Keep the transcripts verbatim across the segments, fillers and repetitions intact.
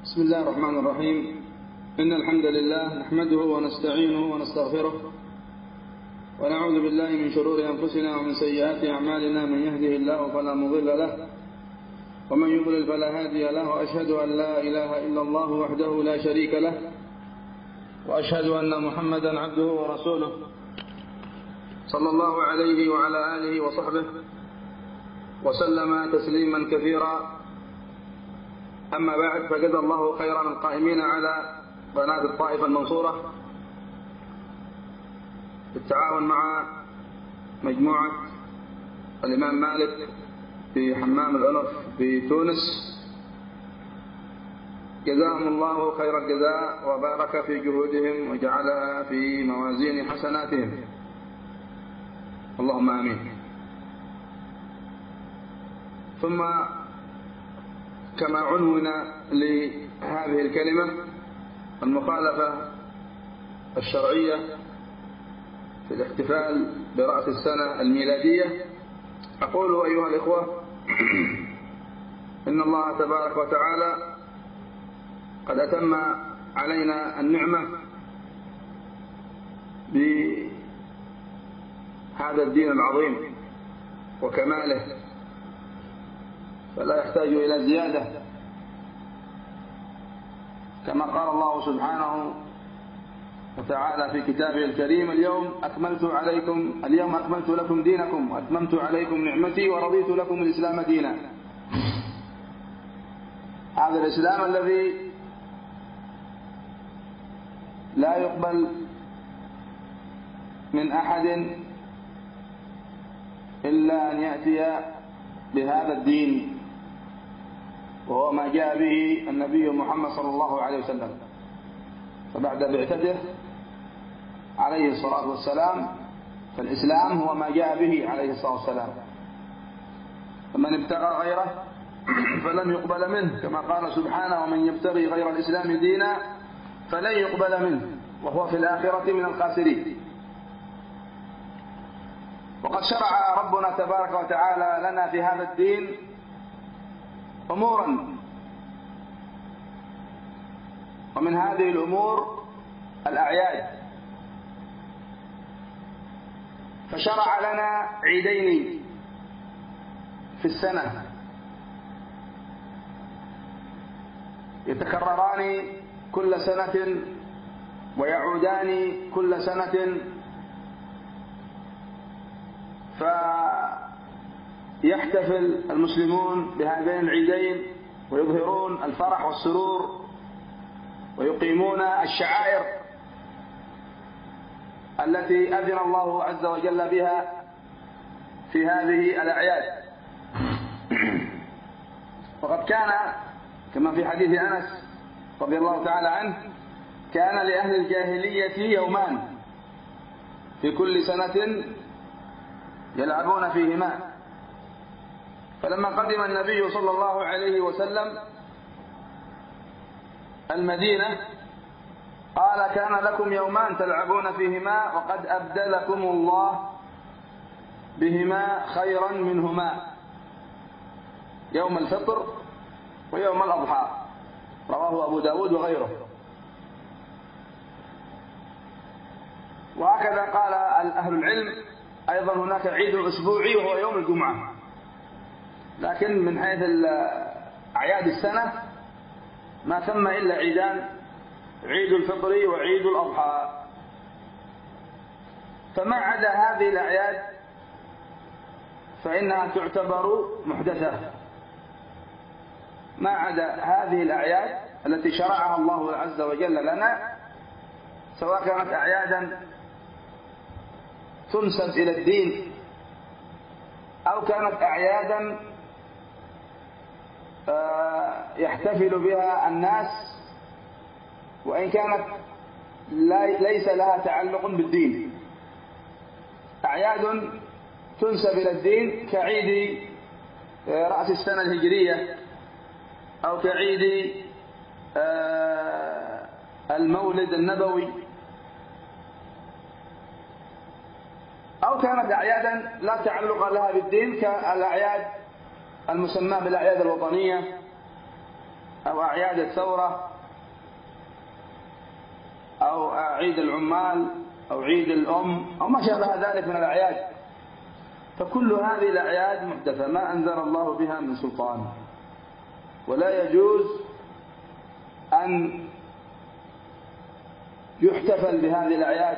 بسم الله الرحمن الرحيم. إن الحمد لله نحمده ونستعينه ونستغفره ونعوذ بالله من شرور أنفسنا ومن سيئات أعمالنا. من يهده الله فلا مضل له ومن يضلل فلا هادي له، وأشهد أن لا إله إلا الله وحده لا شريك له، وأشهد أن محمدا عبده ورسوله صلى الله عليه وعلى آله وصحبه وسلم تسليما كثيرا. أما بعد، فجزا الله خيرا القائمين على قناة الطائفة المنصورة بالتعاون مع مجموعة الإمام مالك في حمام الأنف في تونس. جزاهم الله خير الجزاء وبارك في جهودهم وجعلها في موازين حسناتهم، اللهم آمين. ثم كما عنون لهذه الكلمة المخالفة الشرعية في الاحتفال برأس السنة الميلادية، أقول أيها الإخوة إن الله تبارك وتعالى قد أتم علينا النعمة بهذا الدين العظيم وكماله، فلا يحتاج إلى زيادة، كما قال الله سبحانه وتعالى في كتابه الكريم: اليوم أكملت عليكم اليوم أكملت لكم دينكم وأتممت عليكم نعمتي ورضيت لكم الإسلام دينا. هذا الإسلام الذي لا يقبل من أحد إلا أن يأتي بهذا الدين، وهو ما جاء به النبي محمد صلى الله عليه وسلم. فبعد بعثته عليه الصلاة والسلام فالإسلام هو ما جاء به عليه الصلاة والسلام، فمن ابتغى غيره فلن يقبل منه، كما قال سبحانه: ومن يبتغي غير الإسلام دينا فلن يقبل منه وهو في الآخرة من الخاسرين. وقد شرع ربنا تبارك وتعالى لنا في هذا الدين أمورا، ومن هذه الأمور الأعياد، فشرع لنا عيدين في السنة يتكرران كل سنة ويعودان كل سنة، فيحتفل المسلمون بهذين العيدين ويظهرون الفرح والسرور ويقيمون الشعائر التي أذن الله عز وجل بها في هذه الأعياد. وقد كان كما في حديث أنس رضي الله تعالى عنه: كان لأهل الجاهلية يومان في كل سنة يلعبون فيهما، فلما قدم النبي صلى الله عليه وسلم المدينة قال: كان لكم يومان تلعبون فيهما وقد أبدلكم الله بهما خيرا منهما، يوم الفطر ويوم الأضحى. رواه أبو داود وغيره. وهكذا قال أهل العلم أيضا: هناك عيد أسبوعي وهو يوم الجمعة، لكن من حيث أعياد السنة ما ثم إلا عيدان: عيد الفطر وعيد الأضحى. فما عدا هذه الأعياد فإنها تعتبر محدثة، ما عدا هذه الأعياد التي شرعها الله عز وجل لنا، سواء كانت أعيادا تنسب إلى الدين أو كانت أعيادا يحتفل بها الناس وإن كانت ليس لها تعلق بالدين. أعياد تنسب إلى الدين كعيد رأس السنة الهجرية أو كعيد المولد النبوي، أو كانت أعيادا لا تعلق لها بالدين كالأعياد المسمى بالأعياد الوطنية أو أعياد الثورة أو عيد العمال أو عيد الأم أو ما شابه ذلك من الأعياد، فكل هذه الأعياد محدثة ما أنزل الله بها من سلطان، ولا يجوز أن يحتفل بهذه الأعياد،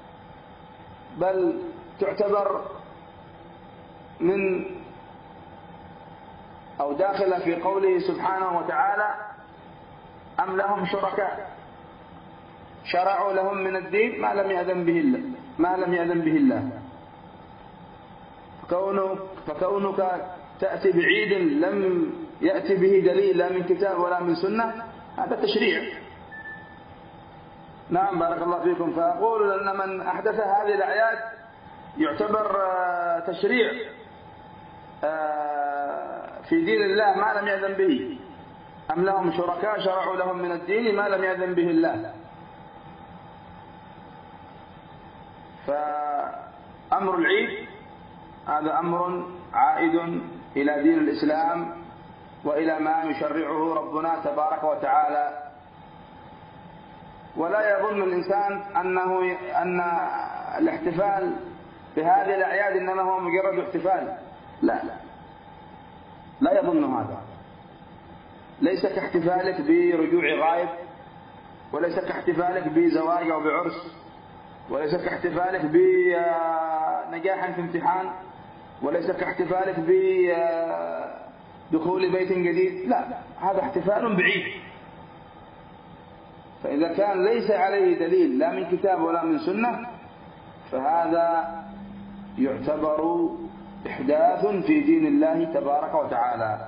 بل تعتبر من أو داخلة في قوله سبحانه وتعالى: أم لهم شركاء شرعوا لهم من الدين ما لم يأذن به الله ما لم يأذن به الله فكونك, فكونك تأتي بعيد لم يأتي به دليل لا من كتاب ولا من سنة، هذا تشريع. نعم بارك الله فيكم. فأقول أن من أحدث هذه الأعياد يعتبر تشريع في دين الله ما لم يأذن به. أم لهم شركاء شرعوا لهم من الدين ما لم يأذن به الله. فأمر العيد هذا أمر عائد إلى دين الإسلام وإلى ما يشرعه ربنا تبارك وتعالى، ولا يظن الإنسان أنه أن الاحتفال بهذه الأعياد إنما هو مجرد احتفال، لا لا لا يظن هذا. ليس كاحتفالك برجوع غائب، وليس كاحتفالك بزواج أو بعرس، وليس كاحتفالك بنجاح في امتحان، وليس كاحتفالك بدخول بيت جديد، لا، هذا احتفال بعيد. فإذا كان ليس عليه دليل لا من كتاب ولا من سنة فهذا يعتبر إحداث في دين الله تبارك وتعالى.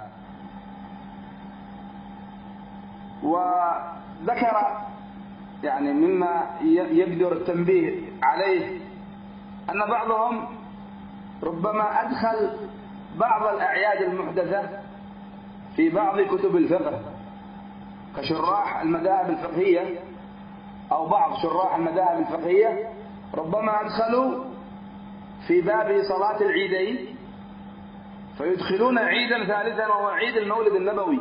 وذكر يعني مما يقدر التنبيه عليه أن بعضهم ربما أدخل بعض الأعياد المحدثة في بعض كتب الفقه كشراح المذاهب الفقهية أو بعض شراح المذاهب الفقهية، ربما أدخلوا في باب صلاة العيدين فيدخلون عيدا ثالثا وهو عيد المولد النبوي،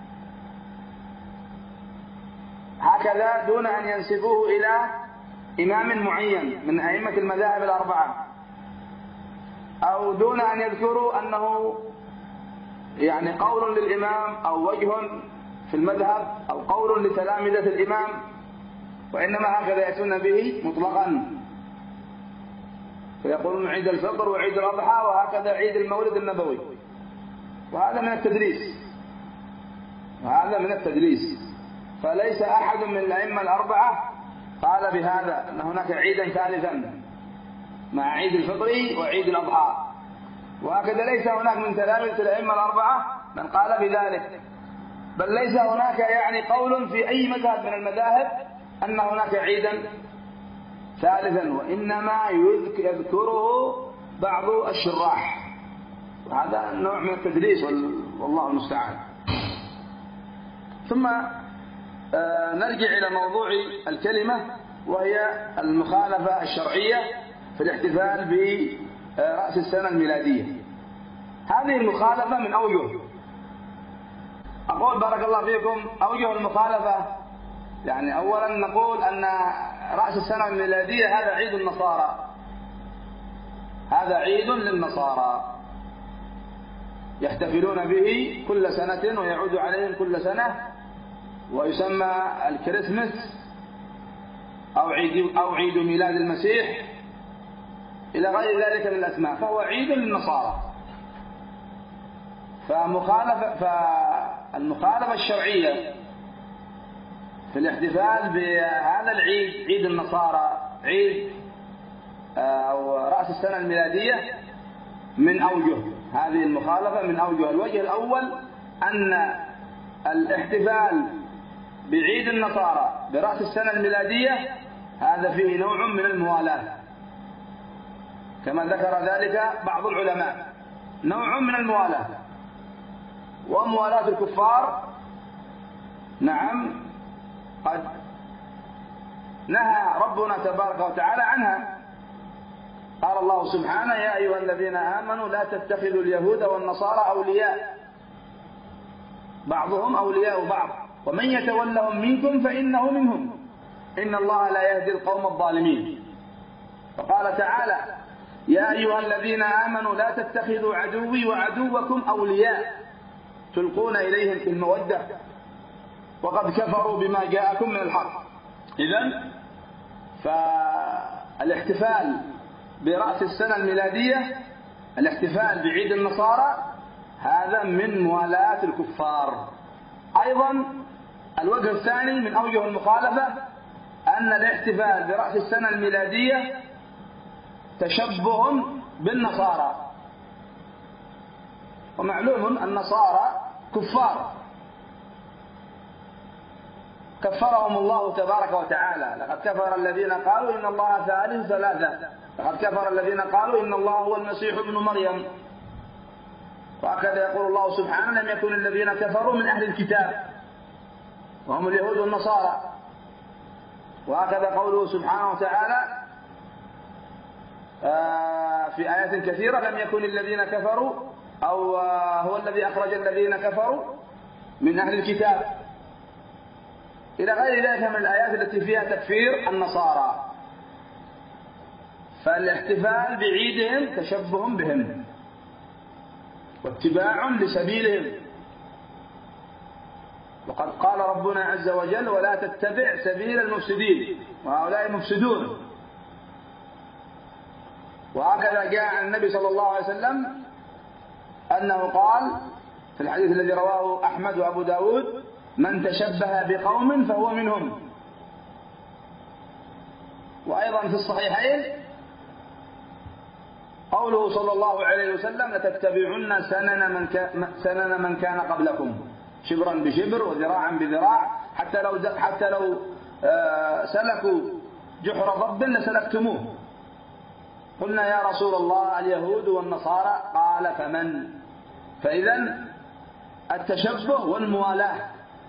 هكذا دون أن ينسبوه إلى إمام معين من أئمة المذاهب الأربعة، أو دون أن يذكروا أنه يعني قول للإمام أو وجه في المذهب أو قول لتلامذة الإمام، وإنما هكذا يأتون به مطلقا، فيقولون عيد الفطر وعيد الأضحى وهكذا عيد المولد النبوي، وهذا من التدليس وهذا من التدليس. فليس أحد من الأئمة الأربعة قال بهذا أن هناك عيدا ثالثا مع عيد الفطر وعيد الأضحى، وهكذا ليس هناك من تلامذة الأئمة الأربعة من قال بذلك، بل ليس هناك يعني قول في أي مذهب من المذاهب أن هناك عيدا ثالثا، وإنما يذكره بعض الشراح، وهذا نوع من التدليس والله المستعان. ثم نرجع إلى موضوع الكلمة، وهي المخالفة الشرعية في الاحتفال برأس السنة الميلادية. هذه المخالفة من أوجه، أقول بارك الله فيكم أوجه المخالفة. يعني أولا نقول أن رأس السنة الميلادية هذا عيد النصارى، هذا عيد للنصارى يحتفلون به كل سنة ويعود عليهم كل سنة، ويسمى الكريسماس أو عيد أو عيد ميلاد المسيح إلى غير ذلك من الأسماء، فهو عيد للنصارى. فمخالفة فالمخالفة الشرعية في الاحتفال بهذا العيد عيد النصارى عيد أو رأس السنة الميلادية من أوجه، هذه المخالفة من أوجه. الوجه الأول أن الاحتفال بعيد النصارى برأس السنة الميلادية هذا فيه نوع من الموالاة، كما ذكر ذلك بعض العلماء، نوع من الموالاة، وموالاة الكفار نعم قد نهى ربنا تبارك وتعالى عنها. قال الله سبحانه: يا أيها الذين آمنوا لا تتخذوا اليهود والنصارى أولياء، بعضهم أولياء بعض، ومن يتولهم منكم فإنه منهم إن الله لا يهدي القوم الظالمين. فقال تعالى: يا أيها الذين آمنوا لا تتخذوا عدوي وعدوكم أولياء تلقون إليهم بالمودة وقد كفروا بما جاءكم من الحق. إذن فالاحتفال برأس السنة الميلادية، الاحتفال بعيد النصارى، هذا من موالاة الكفار. أيضا الوجه الثاني من أوجه المخالفة أن الاحتفال برأس السنة الميلادية تشبه بالنصارى، ومعلوم أن النصارى كفار كفرهم الله تبارك وتعالى. لقد كفر الذين قالوا إن الله ثالث ثلاثة، لقد كفر الذين قالوا إن الله هو المسيح ابن مريم. وهكذا يقول الله سبحانه: لم يكن الذين كفروا من أهل الكتاب وهم اليهود والنصارى. وهكذا قوله سبحانه وتعالى في آيات كثيرة: لم يكن الذين كفروا أو هو الذي أخرج الذين كفروا من أهل الكتاب، إلى غير ذلك من الآيات التي فيها تكفير النصارى. فالاحتفال بعيدهم تشبه بهم واتباع لسبيلهم. وقد قال ربنا عز وجل: ولا تتبع سبيل المفسدين، وهؤلاء مفسدون. وهكذا جاء عن النبي صلى الله عليه وسلم أنه قال في الحديث الذي رواه أحمد وأبو داود: من تشبه بقوم فهو منهم. وأيضا في الصحيحين قوله صلى الله عليه وسلم: لتتبعن سنن من كان سنن من كان قبلكم شبرا بشبر وذراعا بذراع حتى لو حتى لو سلكوا جحر ضب لسلكتموه. قلنا: يا رسول الله اليهود والنصارى؟ قال: فمن؟ فإذا التشبه والموالاة.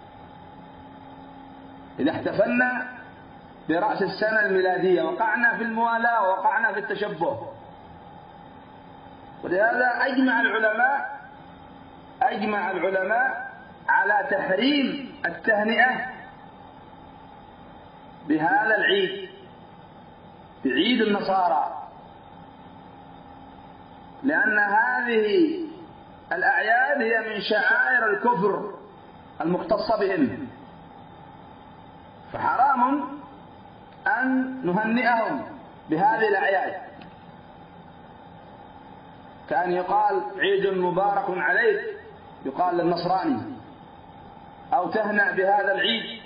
إذا احتفلنا برأس السنة الميلادية وقعنا في الموالاة ووقعنا في التشبه. ولهذا أجمع العلماء أجمع العلماء على تحريم التهنئة بهذا العيد، بعيد النصارى، لأن هذه الأعياد هي من شعائر الكفر المختصة بهم، فحرام أن نهنئهم بهذه الأعياد، كأن يقال: عيد مبارك عليك، يقال للنصراني، أو تهنأ بهذا العيد.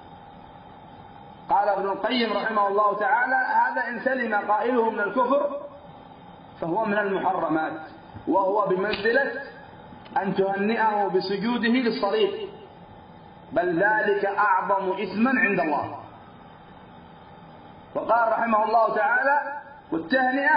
قال ابن القيم رحمه الله تعالى: هذا إن سلم قائله من الكفر فهو من المحرمات، وهو بمنزلة أن تهنئه بسجوده للصليب، بل ذلك أعظم إثما عند الله. وقال رحمه الله تعالى: والتهنئة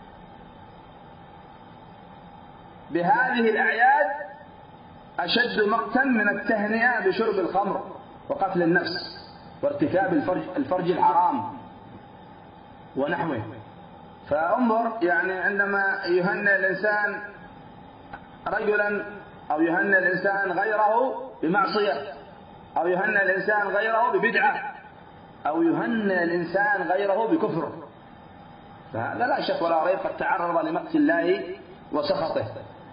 بهذه الأعياد أشد مقتا من التهنئة بشرب الخمر وقتل النفس وارتكاب الفرج, الفرج الحرام ونحوه. فانظر، يعني عندما يهنئ الإنسان رجلا أو يهنئ الإنسان غيره بمعصية، أو يهنئ الإنسان غيره ببدعة، أو يهنئ الإنسان غيره بكفر، فهذا لا شك ولا ريب قد تعرض لمقت الله وسخطه.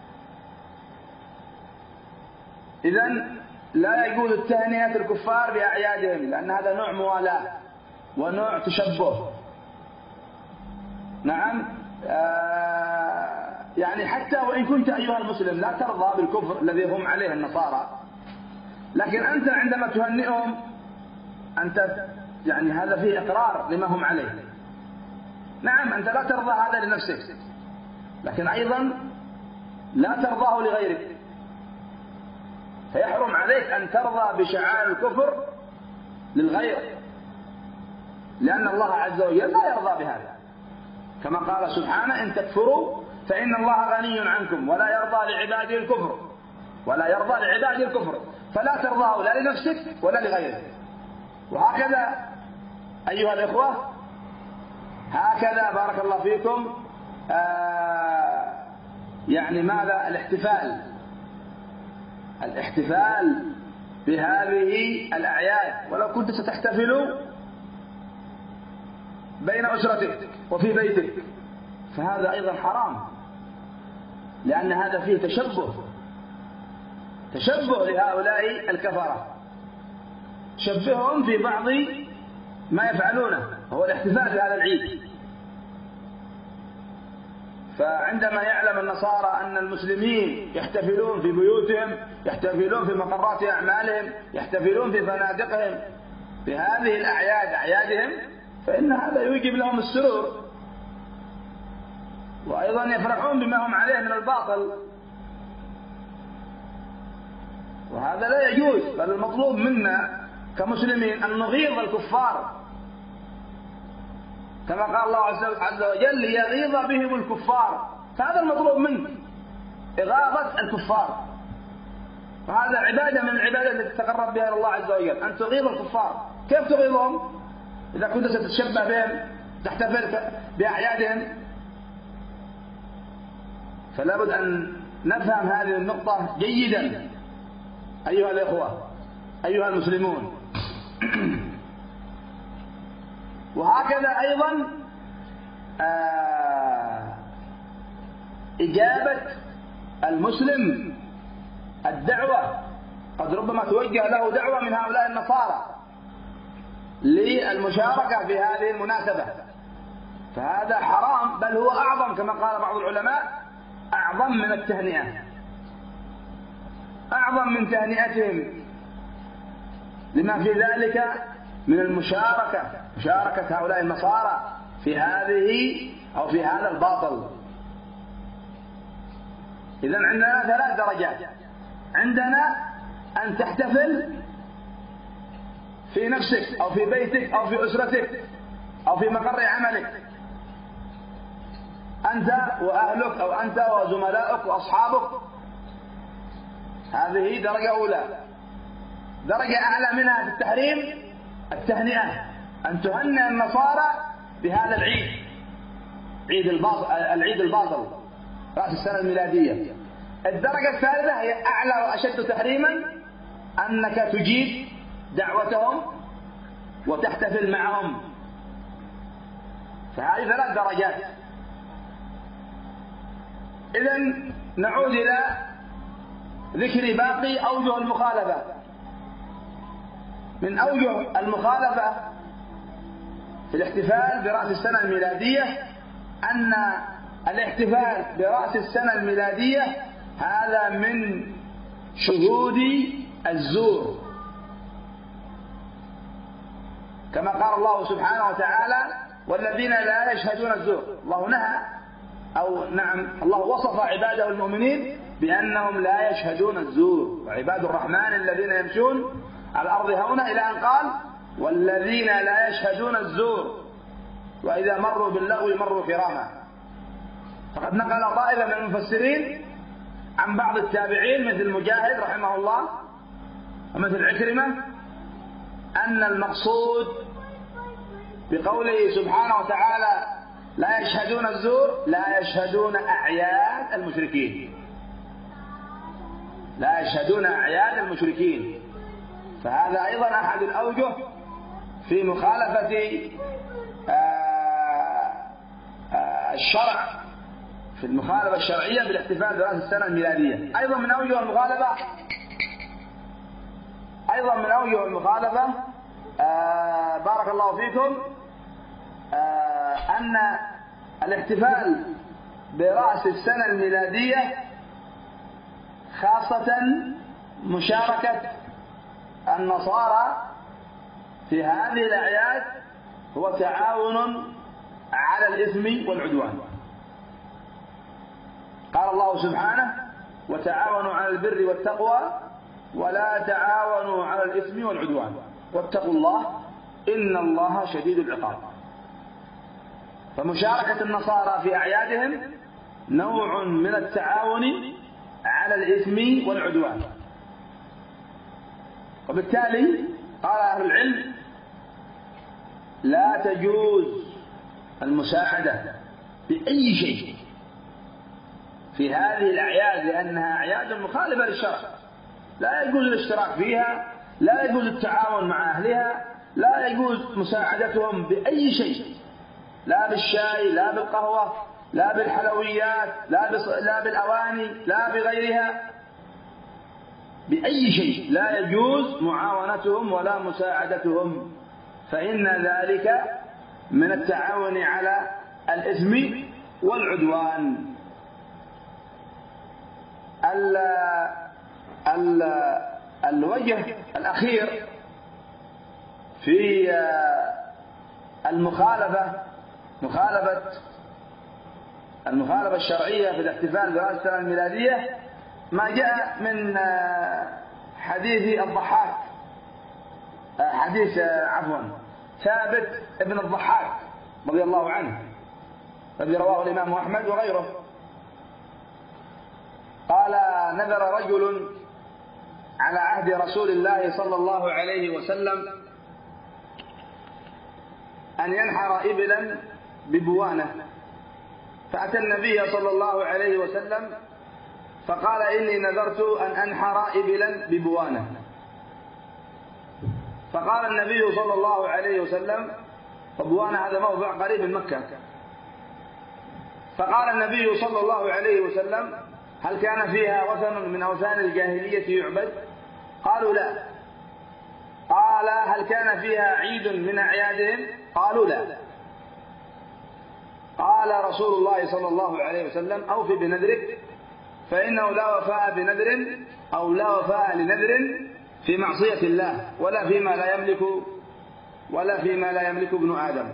إذن لا يجوز التهنئة الكفار بأعيادهم، لأن هذا نوع موالاة ونوع تشبه. نعم، آه يعني حتى وإن كنت أيها المسلم لا ترضى بالكفر الذي هم عليه النصارى، لكن أنت عندما تهنئهم أنت يعني هذا فيه إقرار لما هم عليه. نعم، أنت لا ترضى هذا لنفسك، لكن أيضا لا ترضاه لغيرك، فيحرم عليك أن ترضى بشعائر الكفر للغير، لأن الله عز وجل لا يرضى بهذا، كما قال سبحانه: إن تكفروا فإن الله غني عنكم ولا يرضى لعباده الكفر ولا يرضى لعباده الكفر، فلا ترضاه لا لنفسك ولا لغيرك. وهكذا أيها الإخوة، هكذا بارك الله فيكم آه يعني ماذا؟ الاحتفال الاحتفال بهذه الأعياد ولو كنت ستحتفل بين أسرتك وفي بيتك، فهذا أيضا حرام، لأن هذا فيه تشبه تشبه لهؤلاء الكفرة، تشبههم في بعض ما يفعلونه هو الاحتفال بهذا العيد. فعندما يعلم النصارى أن المسلمين يحتفلون في بيوتهم، يحتفلون في مقرات أعمالهم، يحتفلون في فنادقهم بهذه الأعياد أعيادهم، فإن هذا يوجب لهم السرور، وأيضا يفرحون بما هم عليه من الباطل، وهذا لا يجوز. بل المطلوب منا كمسلمين أن نغيظ الكفار كما قال الله عز وجل ليغيظ بهم الكفار، فهذا المطلوب منك إغاظة الكفار، وهذا عبادة من العبادات التي تتقرب بها إلى الله عز وجل، أن تغيظ الكفار. كيف تغيظهم؟ إذا كنت ستتشبه بهم تحتفل بأعيادهم. فلا بد أن نفهم هذه النقطة جيدا أيها الإخوة أيها المسلمون. وهكذا أيضا إجابة المسلم الدعوة، قد ربما توجه له دعوة من هؤلاء النصارى للمشاركة في هذه المناسبة، فهذا حرام، بل هو أعظم كما قال بعض العلماء، أعظم من التهنئة، أعظم من تهنئتهم، لما في ذلك من المشاركة، مشاركة هؤلاء النصارى في هذه أو في هذا الباطل. إذن عندنا ثلاث درجات: عندنا أن تحتفل في نفسك أو في بيتك أو في أسرتك أو في مقر عملك، أنت وأهلك أو أنت وزملائك وأصحابك، هذه درجة أولى. درجة أعلى منها في التحريم التهنئة، أن تهنئ النصارى بهذا العيد، عيد الباطل، العيد الباطل رأس السنة الميلادية. الدرجة الثالثة هي أعلى وأشد تحريما، أنك تجيب دعوتهم وتحتفل معهم. فهذه ثلاث درجات. إذن نعود إلى ذكر باقي أوجه المخالفة. من أوجه المخالفة في الاحتفال برأس السنة الميلادية أن الاحتفال برأس السنة الميلادية هذا من شهود الزور، كما قال الله سبحانه وتعالى: والذين لا يشهدون الزور. الله نهى أو نعم الله وصف عباده المؤمنين بأنهم لا يشهدون الزور، وعباد الرحمن الذين يمشون على الأرض هونا، إلى أن قال: والذين لا يشهدون الزور وإذا مروا باللغو مروا كراما. فقد نقل طائفة من المفسرين عن بعض التابعين مثل مجاهد رحمه الله ومثل عكرمة أن المقصود بقوله سبحانه وتعالى لا يشهدون الزور لا يشهدون أعياد المشركين، لا يشهدون أعياد المشركين. فهذا أيضا أحد الأوجه في مخالفة الشرع، في المخالفة الشرعية بالاحتفال برأس السنة الميلادية. أيضا من أوجه المخالفة أيضا من أوجه المخالفة بارك الله فيكم أن الاحتفال برأس السنة الميلادية خاصة مشاركة النصارى في هذه الأعياد هو تعاون على الإثم والعدوان. قال الله سبحانه: وتعاونوا على البر والتقوى ولا تعاونوا على الإثم والعدوان واتقوا الله إن الله شديد العقاب. فمشاركة النصارى في أعيادهم نوع من التعاون على الإثم والعدوان. وبالتالي قال أهل العلم: لا تجوز المساعدة بأي شيء في هذه الأعياد لأنها أعياد مخالفة للشرع، لا يجوز الاشتراك فيها لا يجوز التعاون مع أهلها، لا يجوز مساعدتهم بأي شيء، لا بالشاي، لا بالقهوة، لا بالحلويات، لا لا بالأواني، لا بغيرها، بأي شيء لا يجوز معاونتهم ولا مساعدتهم، فإن ذلك من التعاون على الإثم والعدوان. ال ال الوجه الأخير في المخالفة مخالفة المخالفة الشرعية في الاحتفال برأس السنة الميلادية ما جاء من حديث الضحاك، حديث عفوا ثابت ابن الضحاك رضي الله عنه الذي رواه الإمام أحمد وغيره. قال: نذر رجل على عهد رسول الله صلى الله عليه وسلم أن ينحر إبلا ببوانة، فأتى النبي صلى الله عليه وسلم فقال: إني نذرت أن أنحر إبلا ببوانة. فقال النبي صلى الله عليه وسلم: وبوانة هذا موضع قريب من مكة. فقال النبي صلى الله عليه وسلم: هل كان فيها وثن من أوثان الجاهلية يعبد؟ قالوا: لا. قال: هل كان فيها عيد من أعيادهم؟ قالوا: لا. قال رسول الله صلى الله عليه وسلم: أوف بنذرك، فإنه لا وفاء بنذر أو لا وفاء لنذر في معصية الله ولا فيما لا يملك ولا فيما لا يملك ابن آدم.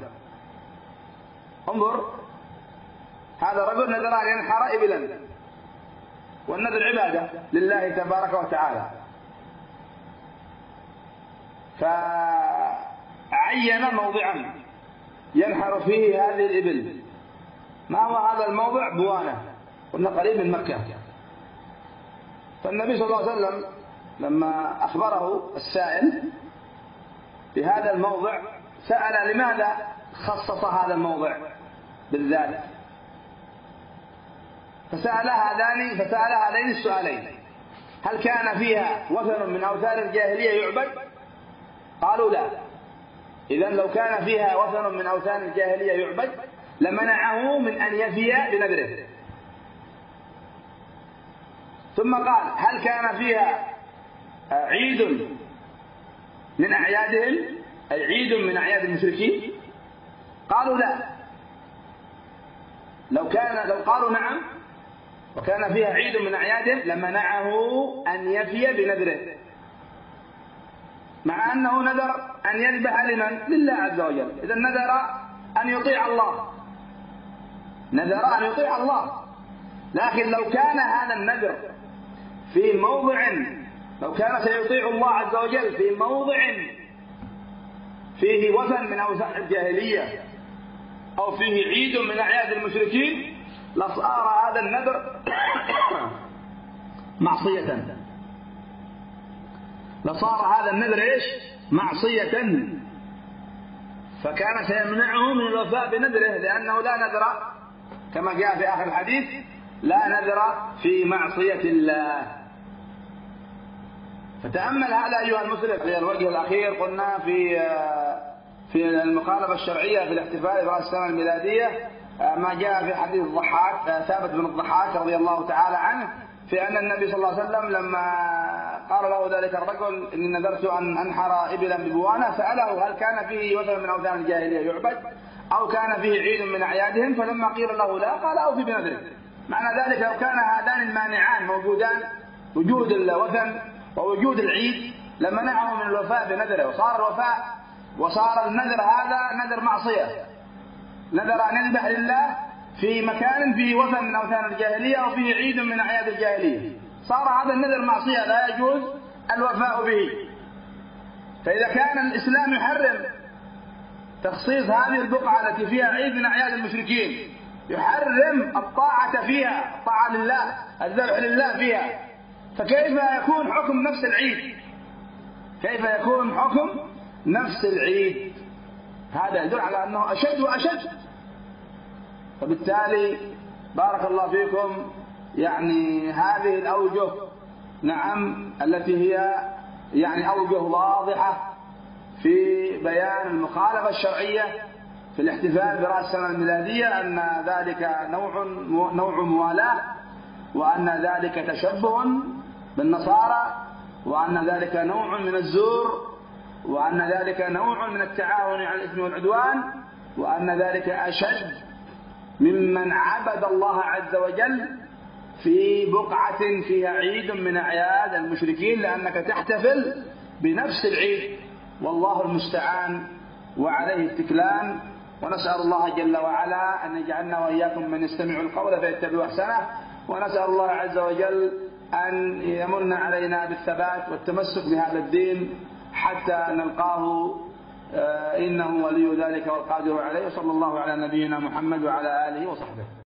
انظر، هذا رجل نذر أن ينحر إبلا، والنذر عبادة لله تبارك وتعالى، فعين موضعا ينحر فيه هذه الإبل. ما هو هذا الموضع؟ بوانة، قلنا قريب من مكة. فالنبي صلى الله عليه وسلم لما أخبره السائل بهذا الموضع سأل: لماذا خصص هذا الموضع بالذات؟ فسأل هذان فسأل هذين السؤالين: هل كان فيها وثن من أوثان الجاهلية يعبد؟ قالوا: لا. إذن لو كان فيها وثن من أوثان الجاهلية يعبد لمنعه من أن يفي بنذره. ثم قال: هل كان فيها عيد من أعيادهم، أي عيد من أعياد المشركين؟ قالوا: لا. لو كان لو قالوا نعم وكان فيها عيد من أعيادهم لمنعه أن يفي بنذره، مع أنه نذر أن يذبح لمن؟ لله عز وجل. إذا نذر أن يطيع الله، نذر أن يطيع الله. لكن لو كان هذا النذر في موضع، لو كان سيطيع الله عز وجل في موضع فيه وثن من أوثان الجاهلية أو فيه عيد من أعياد المشركين لصار هذا النذر معصية، لصار هذا النذر إيش؟ معصية، فكان سيمنعه من الوفاء بنذره، لأنه لا نذر كما جاء في آخر الحديث: لا نذر في معصية الله. فتأمل هذا أيها المسلم في الوجه الأخير، قلنا في في المخالفة الشرعية في الاحتفال برأس السنة الميلادية ما جاء في حديث الضحاك ثابت بن الضحاك رضي الله تعالى عنه، في أن النبي صلى الله عليه وسلم لما قال له ذلك الرجل: إني نذرت أن أنحر إبلا ببوانة، سأله: هل كان فيه وثن من أوثان الجاهلية يعبد أو كان فيه عيد من أعيادهم؟ فلما قيل له لا قال: أوفي بنذرك. معنى ذلك لو كان هذان المانعان موجودان، وجود الوثن ووجود العيد، لمنعه من الوفاء بنذره، وصار الوفاء وصار النذر هذا نذر معصية، نذر أن يذبح لله في مكان فيه وثن من أوثان الجاهلية أو فيه عيد من أعياد الجاهلية، صار هذا النذر معصية لا يجوز الوفاء به. فإذا كان الإسلام يحرم تخصيص هذه البقعة التي فيها عيد من أعياد المشركين، يحرم الطاعة فيها، الطاعة لله، الذبح لله فيها، فكيف يكون حكم نفس العيد؟ كيف يكون حكم نفس العيد؟ هذا يدل على أنه أشد وأشد. فبالتالي بارك الله فيكم، يعني هذه الأوجه نعم التي هي يعني أوجه واضحة في بيان المخالفة الشرعية في الاحتفال برأس السنة الميلادية، أن ذلك نوع نوع موالاة، وأن ذلك تشبه بالنصارى، وأن ذلك نوع من الزور، وأن ذلك نوع من التعاون على الإثم والعدوان، وأن ذلك أشد ممن عبد الله عز وجل في بقعة فيها عيد من أعياد المشركين، لأنك تحتفل بنفس العيد. والله المستعان وعليه التكلان. ونسأل الله جل وعلا أن يجعلنا وإياكم من يستمع القول فيتبع أحسنه، ونسأل الله عز وجل أن يمن علينا بالثبات والتمسك بهذا الدين حتى نلقاه، إنه ولي ذلك والقادر عليه. صلى الله على نبينا محمد وعلى آله وصحبه.